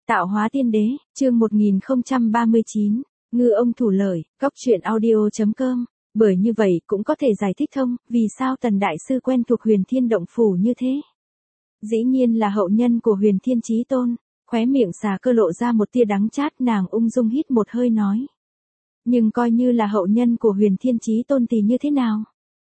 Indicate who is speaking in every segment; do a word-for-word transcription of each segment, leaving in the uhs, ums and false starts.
Speaker 1: Tạo hóa tiên đế, chương một nghìn không trăm ba mươi chín, ngư ông thủ lợi, góc truyện audio.com. Bởi như vậy cũng có thể giải thích thông, vì sao Tần Đại Sư quen thuộc Huyền Thiên Động Phủ như thế. Dĩ nhiên là hậu nhân của Huyền Thiên Chí Tôn, khóe miệng Xà Cơ lộ ra một tia đắng chát, nàng ung dung hít một hơi nói. Nhưng coi như là hậu nhân của Huyền Thiên Chí Tôn thì như thế nào?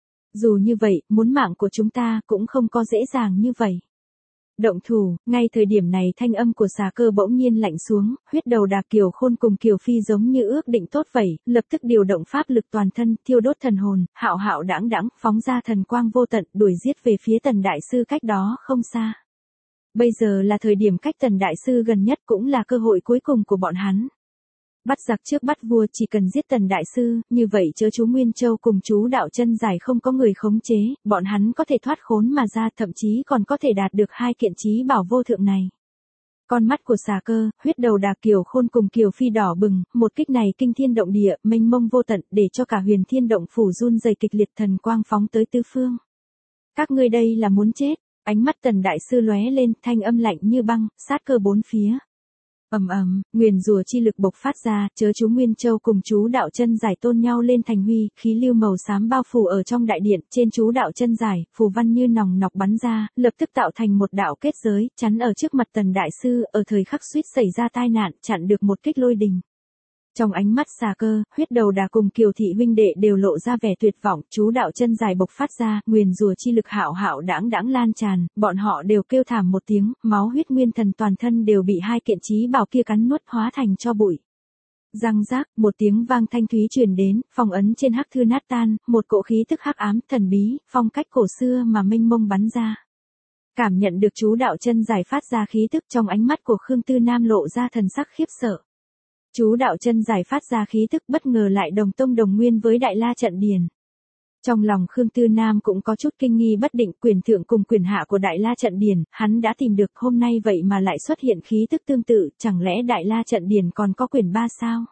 Speaker 1: Dù như vậy, muốn mạng của chúng ta cũng không có dễ dàng như vậy. Động thủ, ngay thời điểm này thanh âm của Xà Cơ bỗng nhiên lạnh xuống, huyết đầu đà Kiều Khôn cùng Kiều Phi giống như ước định tốt vậy, lập tức điều động pháp lực toàn thân, thiêu đốt thần hồn, hạo hạo đãng đãng, phóng ra thần quang vô tận, đuổi giết về phía Tần Đại Sư cách đó không xa. Bây giờ là thời điểm cách Tần Đại Sư gần nhất, cũng là cơ hội cuối cùng của bọn hắn. Bắt giặc trước bắt vua, chỉ cần giết Tần Đại Sư, như vậy chớ chú Nguyên Châu cùng chú Đạo Chân Giải không có người khống chế, bọn hắn có thể thoát khốn mà ra, thậm chí còn có thể đạt được hai kiện chí bảo vô thượng này. Con mắt của Xà Cơ, huyết đầu đà Kiều Khôn cùng Kiều Phi đỏ bừng, một kích này kinh thiên động địa, mênh mông vô tận, để cho cả Huyền Thiên Động Phủ run rẩy kịch liệt, thần quang phóng tới tứ phương. Các ngươi đây là muốn chết? Ánh mắt Tần Đại Sư lóe lên, thanh âm lạnh như băng, sát cơ bốn phía. Ầm ầm, nguyền rủa chi lực bộc phát ra, chớ chú Nguyên Châu cùng chú Đạo Chân Giải tôn nhau lên thành huy, khí lưu màu xám bao phủ ở trong đại điện, trên chú Đạo Chân Giải, phù văn như nòng nọc bắn ra, lập tức tạo thành một đạo kết giới, chắn ở trước mặt Tần Đại Sư, ở thời khắc suýt xảy ra tai nạn, chặn được một kích lôi đình. Trong ánh mắt Xà Cơ, huyết đầu đà cùng Kiều thị huynh đệ đều lộ ra vẻ tuyệt vọng, chú Đạo Chân Giải bộc phát ra, nguyền rủa chi lực hạo hạo đãng đãng lan tràn, bọn họ đều kêu thảm một tiếng, máu huyết nguyên thần toàn thân đều bị hai kiện chí bảo kia cắn nuốt, hóa thành tro bụi. Răng rác, một tiếng vang thanh thúy truyền đến, phong ấn trên hắc thư nát tan, một cỗ khí tức hắc ám, thần bí, phong cách cổ xưa mà mênh mông bắn ra. Cảm nhận được chú Đạo Chân Giải phát ra khí tức, trong ánh mắt của Khương Tư Nam lộ ra thần sắc khiếp sợ. Chú Đạo Chân Giải phát ra khí tức bất ngờ lại đồng tông đồng nguyên với Đại La Trận Điền. Trong lòng Khương Tư Nam cũng có chút kinh nghi bất định, quyền thượng cùng quyền hạ của Đại La Trận Điền, hắn đã tìm được, hôm nay vậy mà lại xuất hiện khí tức tương tự, chẳng lẽ Đại La Trận Điền còn có quyền ba sao?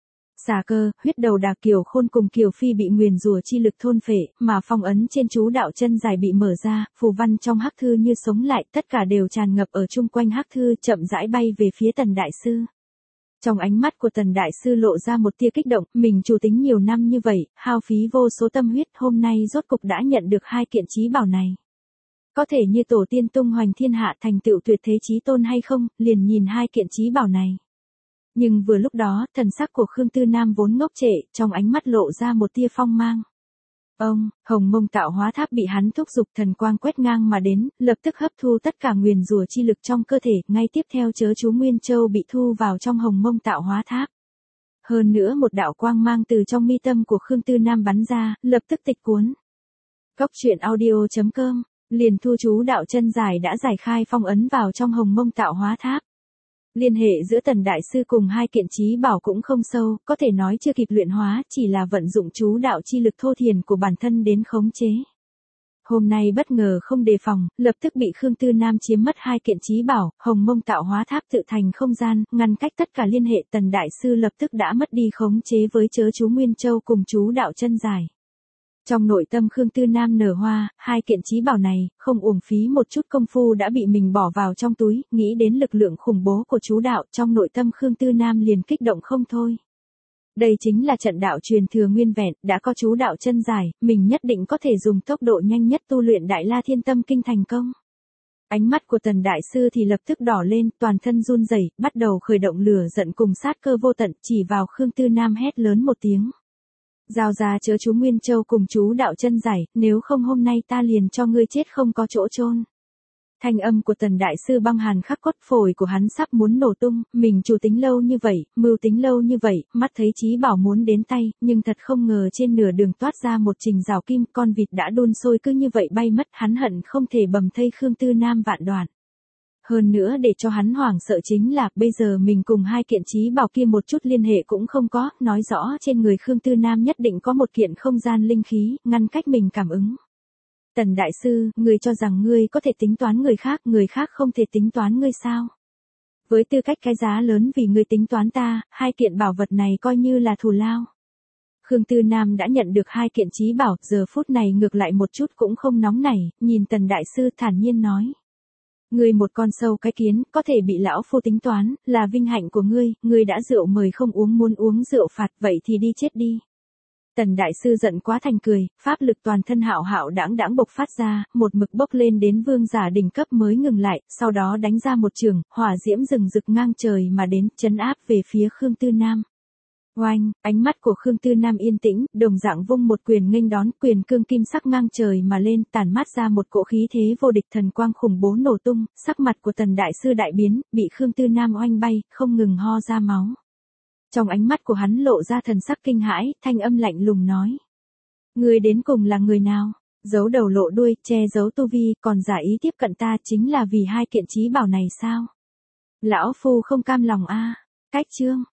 Speaker 1: Xà Cơ, huyết đầu đà Kiều Khôn cùng Kiều Phi bị nguyền rủa chi lực thôn phệ, mà phong ấn trên chú Đạo Chân Giải bị mở ra, phù văn trong hắc thư như sống lại, tất cả đều tràn ngập ở chung quanh hắc thư, chậm rãi bay về phía Tần Đại Sư. Trong ánh mắt của Tần Đại Sư lộ ra một tia kích động, mình chủ tính nhiều năm như vậy, hao phí vô số tâm huyết, hôm nay rốt cục đã nhận được hai kiện chí bảo này. Có thể như tổ tiên tung hoành thiên hạ thành tựu tuyệt thế chí tôn hay không, liền nhìn hai kiện chí bảo này. Nhưng vừa lúc đó, thần sắc của Khương Tư Nam vốn ngốc trệ, trong ánh mắt lộ ra một tia phong mang. Ông, Hồng Mông Tạo Hóa Tháp bị hắn thúc giục, thần quang quét ngang mà đến, lập tức hấp thu tất cả nguyền rủa chi lực trong cơ thể, ngay tiếp theo chớ chú Nguyên Châu bị thu vào trong Hồng Mông Tạo Hóa Tháp. Hơn nữa một đạo quang mang từ trong mi tâm của Khương Tư Nam bắn ra, lập tức tịch cuốn. Góc truyện audio.com, liền thu chú Đạo Chân Giải đã giải khai phong ấn vào trong Hồng Mông Tạo Hóa Tháp. Liên hệ giữa Tần Đại Sư cùng hai kiện chí bảo cũng không sâu, có thể nói chưa kịp luyện hóa, chỉ là vận dụng chú đạo chi lực thô thiền của bản thân đến khống chế. Hôm nay bất ngờ không đề phòng, lập tức bị Khương Tư Nam chiếm mất hai kiện chí bảo, Hồng Mông Tạo Hóa Tháp tự thành không gian, ngăn cách tất cả liên hệ, Tần Đại Sư lập tức đã mất đi khống chế với chớ chú Nguyên Châu cùng chú Đạo Chân Giải. Trong nội tâm Khương Tư Nam nở hoa, hai kiện chí bảo này, không uổng phí một chút công phu đã bị mình bỏ vào trong túi, nghĩ đến lực lượng khủng bố của chú đạo, trong nội tâm Khương Tư Nam liền kích động không thôi. Đây chính là trận đạo truyền thừa nguyên vẹn, đã có chú Đạo Chân Giải, mình nhất định có thể dùng tốc độ nhanh nhất tu luyện Đại La Thiên Tâm Kinh thành công. Ánh mắt của Tần Đại Sư thì lập tức đỏ lên, toàn thân run rẩy, bắt đầu khởi động lửa giận cùng sát cơ vô tận, chỉ vào Khương Tư Nam hét lớn một tiếng. Giao ra chớ chú Nguyên Châu cùng chú Đạo Chân Giải, nếu không hôm nay ta liền cho ngươi chết không có chỗ chôn. Thanh âm của Tần Đại Sư băng hàn khắc cốt, phổi của hắn sắp muốn nổ tung, mình chủ tính lâu như vậy, mưu tính lâu như vậy, mắt thấy chí bảo muốn đến tay, nhưng thật không ngờ trên nửa đường toát ra một trình rào kim, con vịt đã đun sôi cứ như vậy bay mất, hắn hận không thể bầm thây Khương Tư Nam vạn đoạn. Hơn nữa để cho hắn hoảng sợ chính là, bây giờ mình cùng hai kiện chí bảo kia một chút liên hệ cũng không có, nói rõ trên người Khương Tư Nam nhất định có một kiện không gian linh khí, ngăn cách mình cảm ứng. Tần Đại Sư, ngươi cho rằng ngươi có thể tính toán người khác, người khác không thể tính toán ngươi sao? Với tư cách cái giá lớn vì ngươi tính toán ta, hai kiện bảo vật này coi như là thù lao. Khương Tư Nam đã nhận được hai kiện chí bảo, giờ phút này ngược lại một chút cũng không nóng nảy, nhìn Tần Đại Sư thản nhiên nói. Ngươi một con sâu cái kiến, có thể bị lão phu tính toán, là vinh hạnh của ngươi, ngươi đã rượu mời không uống muốn uống rượu phạt, vậy thì đi chết đi. Tần đại sư giận quá thành cười, pháp lực toàn thân hạo hạo đãng đãng bộc phát ra, một mực bốc lên đến vương giả đỉnh cấp mới ngừng lại, sau đó đánh ra một trường, hỏa diễm rừng rực ngang trời mà đến, chấn áp về phía Khương Tư Nam. Oanh, ánh mắt của Khương Tư Nam yên tĩnh, đồng dạng vung một quyền nghênh đón, quyền cương kim sắc ngang trời mà lên, tản mát ra một cỗ khí thế vô địch thần quang khủng bố nổ tung, sắc mặt của Tần đại sư đại biến, bị Khương Tư Nam oanh bay, không ngừng ho ra máu. Trong ánh mắt của hắn lộ ra thần sắc kinh hãi, thanh âm lạnh lùng nói: Ngươi đến cùng là người nào? Giấu đầu lộ đuôi, che giấu tu vi, còn giả ý tiếp cận ta chính là vì hai kiện chí bảo này sao? Lão phu không cam lòng a. Cách chương